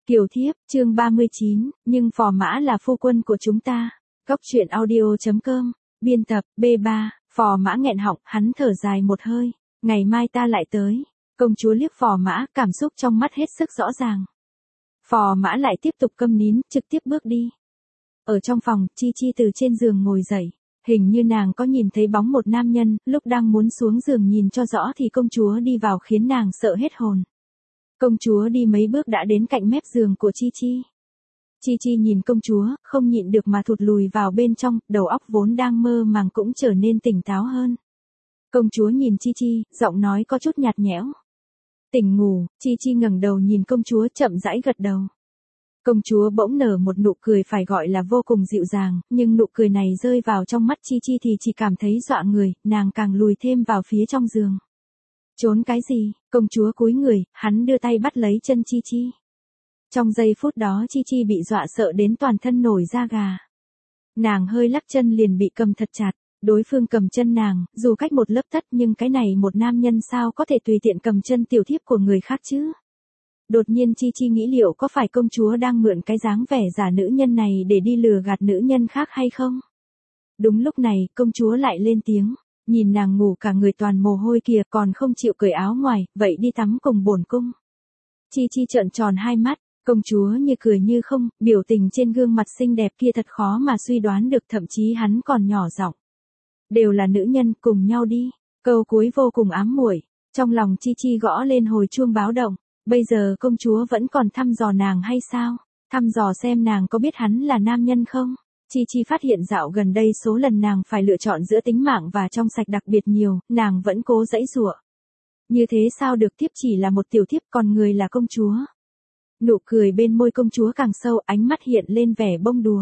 Kiều thiếp, chương 39, nhưng phò mã là phu quân của chúng ta. Góc truyện audio.com, biên tập, B3, phò mã nghẹn họng, hắn thở dài một hơi. Ngày mai ta lại tới. Công chúa liếc phò mã, cảm xúc trong mắt hết sức rõ ràng. Phò mã lại tiếp tục câm nín, trực tiếp bước đi. Ở trong phòng, Chi Chi từ trên giường ngồi dậy. Hình như nàng có nhìn thấy bóng một nam nhân, lúc đang muốn xuống giường nhìn cho rõ thì công chúa đi vào khiến nàng sợ hết hồn. Công chúa đi mấy bước đã đến cạnh mép giường của Chi Chi. Chi Chi nhìn công chúa, không nhịn được mà thụt lùi vào bên trong, đầu óc vốn đang mơ màng cũng trở nên tỉnh táo hơn. Công chúa nhìn Chi Chi, giọng nói có chút nhạt nhẽo. Tỉnh ngủ, Chi Chi ngẩng đầu nhìn công chúa chậm rãi gật đầu. Công chúa bỗng nở một nụ cười phải gọi là vô cùng dịu dàng, nhưng nụ cười này rơi vào trong mắt Chi Chi thì chỉ cảm thấy dọa người, nàng càng lùi thêm vào phía trong giường. Trốn cái gì? Công chúa cúi người, hắn đưa tay bắt lấy chân Chi Chi. Trong giây phút đó Chi Chi bị dọa sợ đến toàn thân nổi da gà. Nàng hơi lắc chân liền bị cầm thật chặt, đối phương cầm chân nàng, dù cách một lớp tất nhưng cái này một nam nhân sao có thể tùy tiện cầm chân tiểu thiếp của người khác chứ? Đột nhiên Chi Chi nghĩ liệu có phải công chúa đang mượn cái dáng vẻ giả nữ nhân này để đi lừa gạt nữ nhân khác hay không? Đúng lúc này, công chúa lại lên tiếng. Nhìn nàng ngủ cả người toàn mồ hôi kìa còn không chịu cởi áo ngoài, vậy đi tắm cùng bổn cung. Chi Chi trợn tròn hai mắt, công chúa như cười như không, biểu tình trên gương mặt xinh đẹp kia thật khó mà suy đoán được, thậm chí hắn còn nhỏ giọng. Đều là nữ nhân, cùng nhau đi. Câu cuối vô cùng ám muội, trong lòng Chi Chi gõ lên hồi chuông báo động, bây giờ công chúa vẫn còn thăm dò nàng hay sao? Thăm dò xem nàng có biết hắn là nam nhân không? Chi Chi phát hiện dạo gần đây số lần nàng phải lựa chọn giữa tính mạng và trong sạch đặc biệt nhiều, nàng vẫn cố giãy giụa. Như thế sao được, thiếp chỉ là một tiểu thiếp còn người là công chúa. Nụ cười bên môi công chúa càng sâu, ánh mắt hiện lên vẻ bông đùa.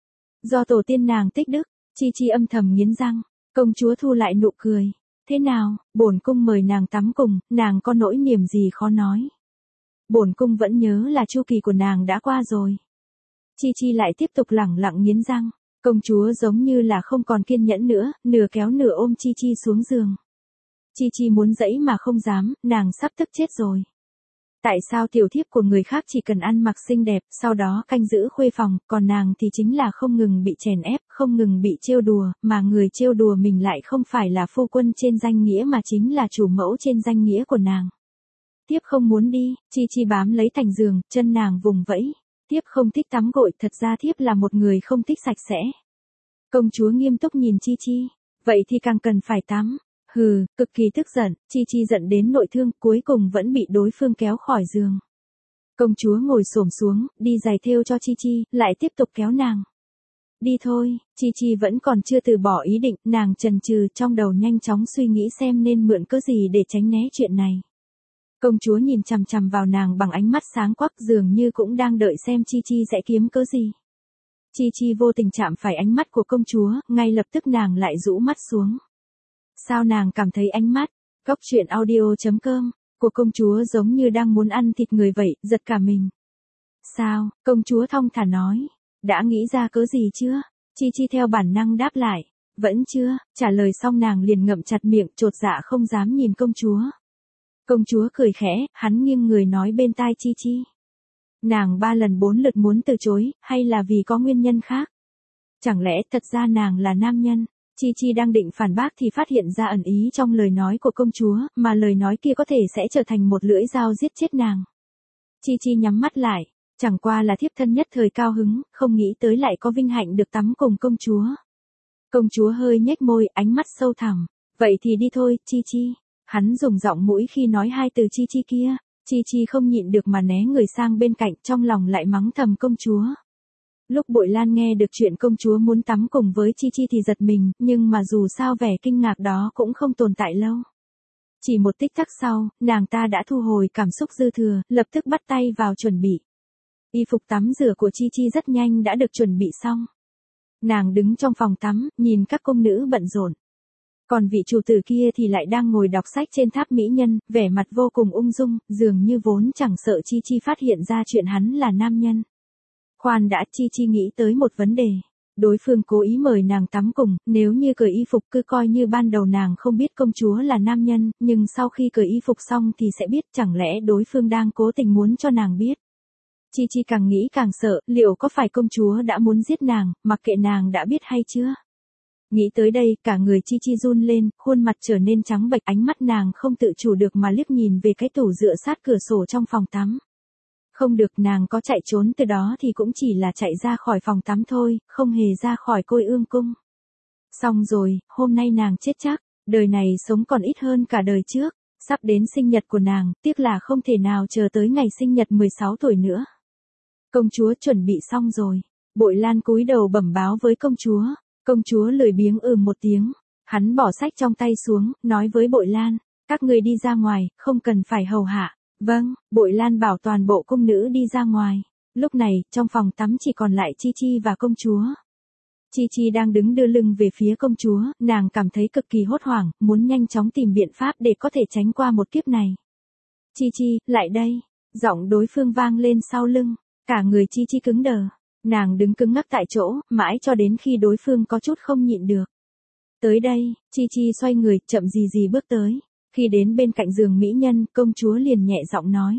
Do tổ tiên nàng tích đức, Chi Chi âm thầm nghiến răng, công chúa thu lại nụ cười. Thế nào, bổn cung mời nàng tắm cùng, nàng có nỗi niềm gì khó nói. Bổn cung vẫn nhớ là chu kỳ của nàng đã qua rồi. Chi Chi lại tiếp tục lẳng lặng nghiến răng, công chúa giống như là không còn kiên nhẫn nữa, nửa kéo nửa ôm Chi Chi xuống giường. Chi Chi muốn dãy mà không dám, nàng sắp tức chết rồi. Tại sao tiểu thiếp của người khác chỉ cần ăn mặc xinh đẹp, sau đó canh giữ khuê phòng, còn nàng thì chính là không ngừng bị chèn ép, không ngừng bị trêu đùa, mà người trêu đùa mình lại không phải là phu quân trên danh nghĩa mà chính là chủ mẫu trên danh nghĩa của nàng. Thiếp không muốn đi, Chi Chi bám lấy thành giường, chân nàng vùng vẫy. Thiếp không thích tắm gội, thật ra thiếp là một người không thích sạch sẽ. Công chúa nghiêm túc nhìn Chi Chi, vậy thì càng cần phải tắm. Hừ, cực kỳ tức giận, Chi Chi giận đến nội thương, cuối cùng vẫn bị đối phương kéo khỏi giường. Công chúa ngồi xổm xuống, đi giày thêu cho Chi Chi, lại tiếp tục kéo nàng. Đi thôi, Chi Chi vẫn còn chưa từ bỏ ý định, nàng chần chừ trong đầu nhanh chóng suy nghĩ xem nên mượn cớ gì để tránh né chuyện này. Công chúa nhìn chằm chằm vào nàng bằng ánh mắt sáng quắc dường như cũng đang đợi xem Chi Chi sẽ kiếm cớ gì. Chi Chi vô tình chạm phải ánh mắt của công chúa, ngay lập tức nàng lại rũ mắt xuống. Sao nàng cảm thấy ánh mắt, góc truyện audio.com, của công chúa giống như đang muốn ăn thịt người vậy, giật cả mình. Sao, công chúa thong thả nói, đã nghĩ ra cớ gì chưa? Chi Chi theo bản năng đáp lại, vẫn chưa, trả lời xong nàng liền ngậm chặt miệng, chột dạ không dám nhìn công chúa. Công chúa cười khẽ, hắn nghiêng người nói bên tai Chi Chi. Nàng 3 lần 4 lượt muốn từ chối, hay là vì có nguyên nhân khác? Chẳng lẽ thật ra nàng là nam nhân? Chi Chi đang định phản bác thì phát hiện ra ẩn ý trong lời nói của công chúa, mà lời nói kia có thể sẽ trở thành một lưỡi dao giết chết nàng. Chi Chi nhắm mắt lại, chẳng qua là thiếp thân nhất thời cao hứng, không nghĩ tới lại có vinh hạnh được tắm cùng công chúa. Công chúa hơi nhếch môi, ánh mắt sâu thẳm. Vậy thì đi thôi, Chi Chi. Hắn dùng giọng mũi khi nói hai từ Chi Chi kia, Chi Chi không nhịn được mà né người sang bên cạnh, trong lòng lại mắng thầm công chúa. Lúc Bội Lan nghe được chuyện công chúa muốn tắm cùng với Chi Chi thì giật mình, nhưng mà dù sao vẻ kinh ngạc đó cũng không tồn tại lâu. Chỉ một tích tắc sau, nàng ta đã thu hồi cảm xúc dư thừa, lập tức bắt tay vào chuẩn bị. Y phục tắm rửa của Chi Chi rất nhanh đã được chuẩn bị xong. Nàng đứng trong phòng tắm, nhìn các công nữ bận rộn. Còn vị chủ tử kia thì lại đang ngồi đọc sách trên tháp mỹ nhân, vẻ mặt vô cùng ung dung, dường như vốn chẳng sợ Chi Chi phát hiện ra chuyện hắn là nam nhân. Khoan đã, Chi Chi nghĩ tới một vấn đề. Đối phương cố ý mời nàng tắm cùng, nếu như cởi y phục cứ coi như ban đầu nàng không biết công chúa là nam nhân, nhưng sau khi cởi y phục xong thì sẽ biết, chẳng lẽ đối phương đang cố tình muốn cho nàng biết. Chi Chi càng nghĩ càng sợ, liệu có phải công chúa đã muốn giết nàng, mặc kệ nàng đã biết hay chưa? Nghĩ tới đây, cả người Chi Chi run lên, khuôn mặt trở nên trắng bệch, ánh mắt nàng không tự chủ được mà liếc nhìn về cái tủ dựa sát cửa sổ trong phòng tắm. Không được, nàng có chạy trốn từ đó thì cũng chỉ là chạy ra khỏi phòng tắm thôi, không hề ra khỏi Côi Ương cung. Xong rồi, hôm nay nàng chết chắc, đời này sống còn ít hơn cả đời trước, sắp đến sinh nhật của nàng, tiếc là không thể nào chờ tới ngày sinh nhật 16 tuổi nữa. Công chúa chuẩn bị xong rồi, Bội Lan cúi đầu bẩm báo với công chúa lười biếng một tiếng, hắn bỏ sách trong tay xuống, nói với Bội Lan, các người đi ra ngoài, không cần phải hầu hạ. Vâng, Bội Lan bảo toàn bộ cung nữ đi ra ngoài. Lúc này, trong phòng tắm chỉ còn lại Chi Chi và công chúa. Chi Chi đang đứng đưa lưng về phía công chúa, nàng cảm thấy cực kỳ hốt hoảng, muốn nhanh chóng tìm biện pháp để có thể tránh qua một kiếp này. Chi Chi, lại đây. Giọng đối phương vang lên sau lưng, cả người Chi Chi cứng đờ. Nàng đứng cứng ngắc tại chỗ, mãi cho đến khi đối phương có chút không nhịn được. Tới đây, Chi Chi xoay người, chậm gì bước tới. Khi đến bên cạnh giường mỹ nhân, công chúa liền nhẹ giọng nói.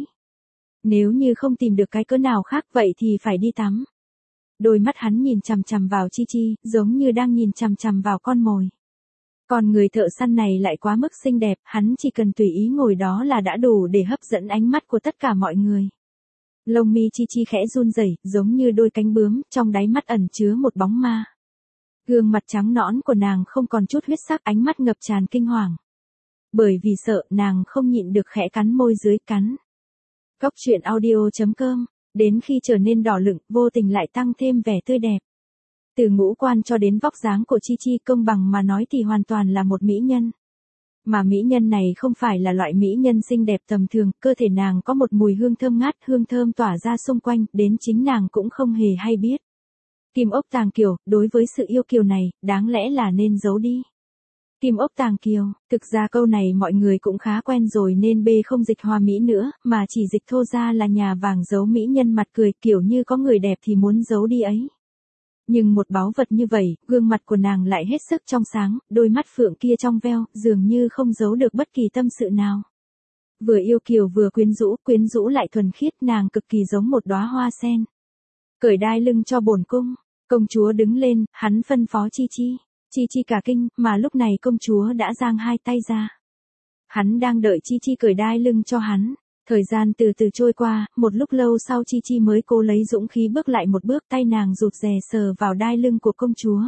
Nếu như không tìm được cái cớ nào khác vậy thì phải đi tắm. Đôi mắt hắn nhìn chằm chằm vào Chi Chi, giống như đang nhìn chằm chằm vào con mồi. Còn người thợ săn này lại quá mức xinh đẹp, hắn chỉ cần tùy ý ngồi đó là đã đủ để hấp dẫn ánh mắt của tất cả mọi người. Lông mi Chi Chi khẽ run rẩy, giống như đôi cánh bướm, trong đáy mắt ẩn chứa một bóng ma. Gương mặt trắng nõn của nàng không còn chút huyết sắc, ánh mắt ngập tràn kinh hoàng. Bởi vì sợ, nàng không nhịn được khẽ cắn môi dưới cắn. Góc truyện audio.com, đến khi trở nên đỏ lựng, vô tình lại tăng thêm vẻ tươi đẹp. Từ ngũ quan cho đến vóc dáng của Chi Chi, công bằng mà nói thì hoàn toàn là một mỹ nhân. Mà mỹ nhân này không phải là loại mỹ nhân xinh đẹp tầm thường, cơ thể nàng có một mùi hương thơm ngát, hương thơm tỏa ra xung quanh, đến chính nàng cũng không hề hay biết. Kim ốc tàng kiều, đối với sự yêu kiều này, đáng lẽ là nên giấu đi. Kim ốc tàng kiều, thực ra câu này mọi người cũng khá quen rồi nên không dịch hoa mỹ nữa, mà chỉ dịch thô ra là nhà vàng giấu mỹ nhân mặt cười, kiểu như có người đẹp thì muốn giấu đi ấy. Nhưng một báu vật như vậy, gương mặt của nàng lại hết sức trong sáng, đôi mắt phượng kia trong veo, dường như không giấu được bất kỳ tâm sự nào. Vừa yêu kiều vừa quyến rũ lại thuần khiết, nàng cực kỳ giống một đóa hoa sen. Cởi đai lưng cho bổn cung, công chúa đứng lên, hắn phân phó Chi Chi. Chi Chi cả kinh, mà lúc này công chúa đã giang hai tay ra. Hắn đang đợi Chi Chi cởi đai lưng cho hắn. Thời gian từ từ trôi qua, một lúc lâu sau Chi Chi mới cố lấy dũng khí bước lại một bước, tay nàng rụt rè sờ vào đai lưng của công chúa.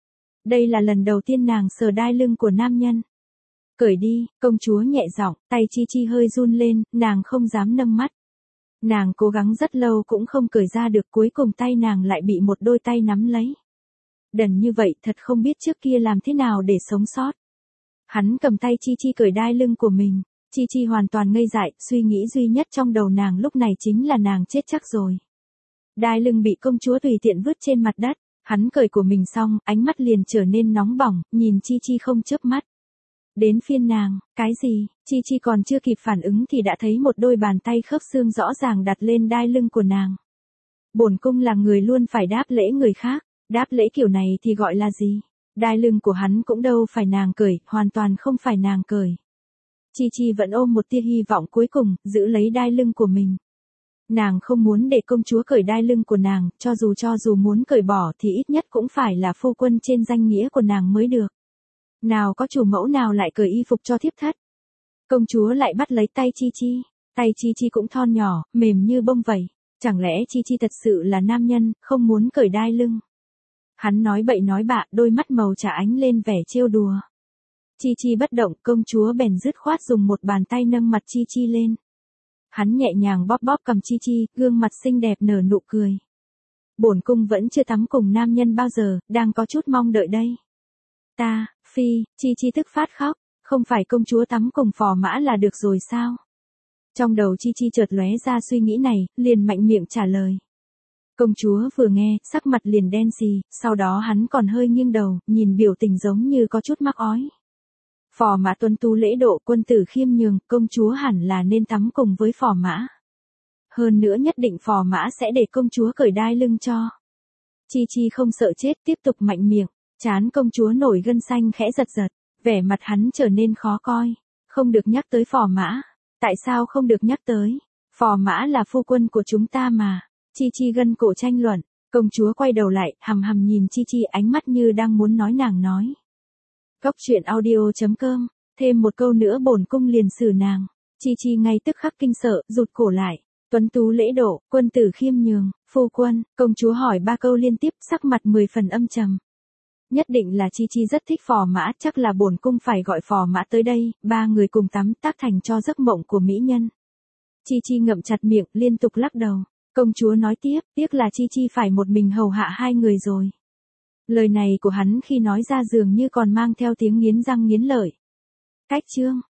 Đây là lần đầu tiên nàng sờ đai lưng của nam nhân. Cởi đi, công chúa nhẹ giọng, tay Chi Chi hơi run lên, nàng không dám nâng mắt. Nàng cố gắng rất lâu cũng không cởi ra được, cuối cùng tay nàng lại bị một đôi tay nắm lấy. Đần như vậy, thật không biết trước kia làm thế nào để sống sót. Hắn cầm tay Chi Chi cởi đai lưng của mình. Chi Chi hoàn toàn ngây dại, suy nghĩ duy nhất trong đầu nàng lúc này chính là nàng chết chắc rồi. Đai lưng bị công chúa tùy tiện vứt trên mặt đất. Hắn cởi của mình xong, ánh mắt liền trở nên nóng bỏng, nhìn Chi Chi không chớp mắt. Đến phiên nàng, cái gì? Chi Chi còn chưa kịp phản ứng thì đã thấy một đôi bàn tay khớp xương rõ ràng đặt lên đai lưng của nàng. Bổn cung là người luôn phải đáp lễ người khác. Đáp lễ kiểu này thì gọi là gì? Đai lưng của hắn cũng đâu phải nàng cởi, hoàn toàn không phải nàng cởi. Chi Chi vẫn ôm một tia hy vọng cuối cùng, giữ lấy đai lưng của mình. Nàng không muốn để công chúa cởi đai lưng của nàng, cho dù muốn cởi bỏ thì ít nhất cũng phải là phu quân trên danh nghĩa của nàng mới được. Nào có chủ mẫu nào lại cởi y phục cho thiếp thất. Công chúa lại bắt lấy tay Chi Chi. Tay Chi Chi cũng thon nhỏ, mềm như bông vậy. Chẳng lẽ Chi Chi thật sự là nam nhân, không muốn cởi đai lưng? Hắn nói bậy nói bạ, đôi mắt màu trà ánh lên vẻ trêu đùa. Chi Chi bất động, công chúa bèn dứt khoát dùng một bàn tay nâng mặt Chi Chi lên. Hắn nhẹ nhàng bóp cầm Chi Chi, gương mặt xinh đẹp nở nụ cười. Bổn cung vẫn chưa tắm cùng nam nhân bao giờ, đang có chút mong đợi đây. Chi Chi tức phát khóc, không phải công chúa tắm cùng phò mã là được rồi sao? Trong đầu Chi Chi chợt lóe ra suy nghĩ này, liền mạnh miệng trả lời. Công chúa vừa nghe, sắc mặt liền đen xì, sau đó hắn còn hơi nghiêng đầu, nhìn biểu tình giống như có chút mắc ói. Phò mã tuân tu lễ độ, quân tử khiêm nhường, công chúa hẳn là nên tắm cùng với phò mã. Hơn nữa nhất định phò mã sẽ để công chúa cởi đai lưng cho. Chi Chi không sợ chết, tiếp tục mạnh miệng, trán công chúa nổi gân xanh khẽ giật giật, vẻ mặt hắn trở nên khó coi. Không được nhắc tới phò mã. Tại sao không được nhắc tới? Phò mã là phu quân của chúng ta mà. Chi Chi gân cổ tranh luận, công chúa quay đầu lại, hằm hằm nhìn Chi Chi ánh mắt như đang muốn nói nàng nói. Góc truyện audio.com, thêm một câu nữa bổn cung liền xử nàng. Chi Chi ngay tức khắc kinh sợ, rụt cổ lại. Tuấn tú lễ độ, quân tử khiêm nhường, phu quân, công chúa hỏi 3 câu liên tiếp, sắc mặt 10 phần âm trầm. Nhất định là Chi Chi rất thích phò mã, chắc là bổn cung phải gọi phò mã tới đây, 3 người cùng tắm tác thành cho giấc mộng của mỹ nhân. Chi Chi ngậm chặt miệng, liên tục lắc đầu. Công chúa nói tiếp, tiếc là Chi Chi phải một mình hầu hạ 2 người rồi. Lời này của hắn khi nói ra dường như còn mang theo tiếng nghiến răng nghiến lợi. Cách chương.